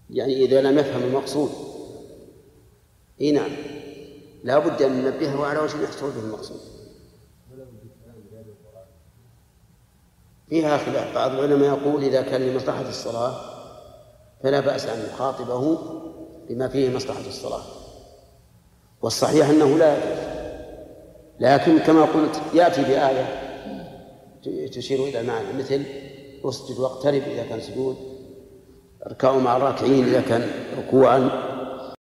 يعني إذا لم يفهم المقصود. إيه نعم، لا بد أن ننبهه على وجه يحصل به المقصود. فيها خلاف، بعض العلماء يقول إذا كان لمصلحة الصلاة فلا بأس أن يخاطبه بما فيه مصلحة الصلاة، والصحيح أنه لا يجوز. لكن كما قلت يأتي بآية تشير إلى المعنى، مثل اسجد واقترب إذا كان سجود، اركعوا مع الراكعين إذا كان ركوعا،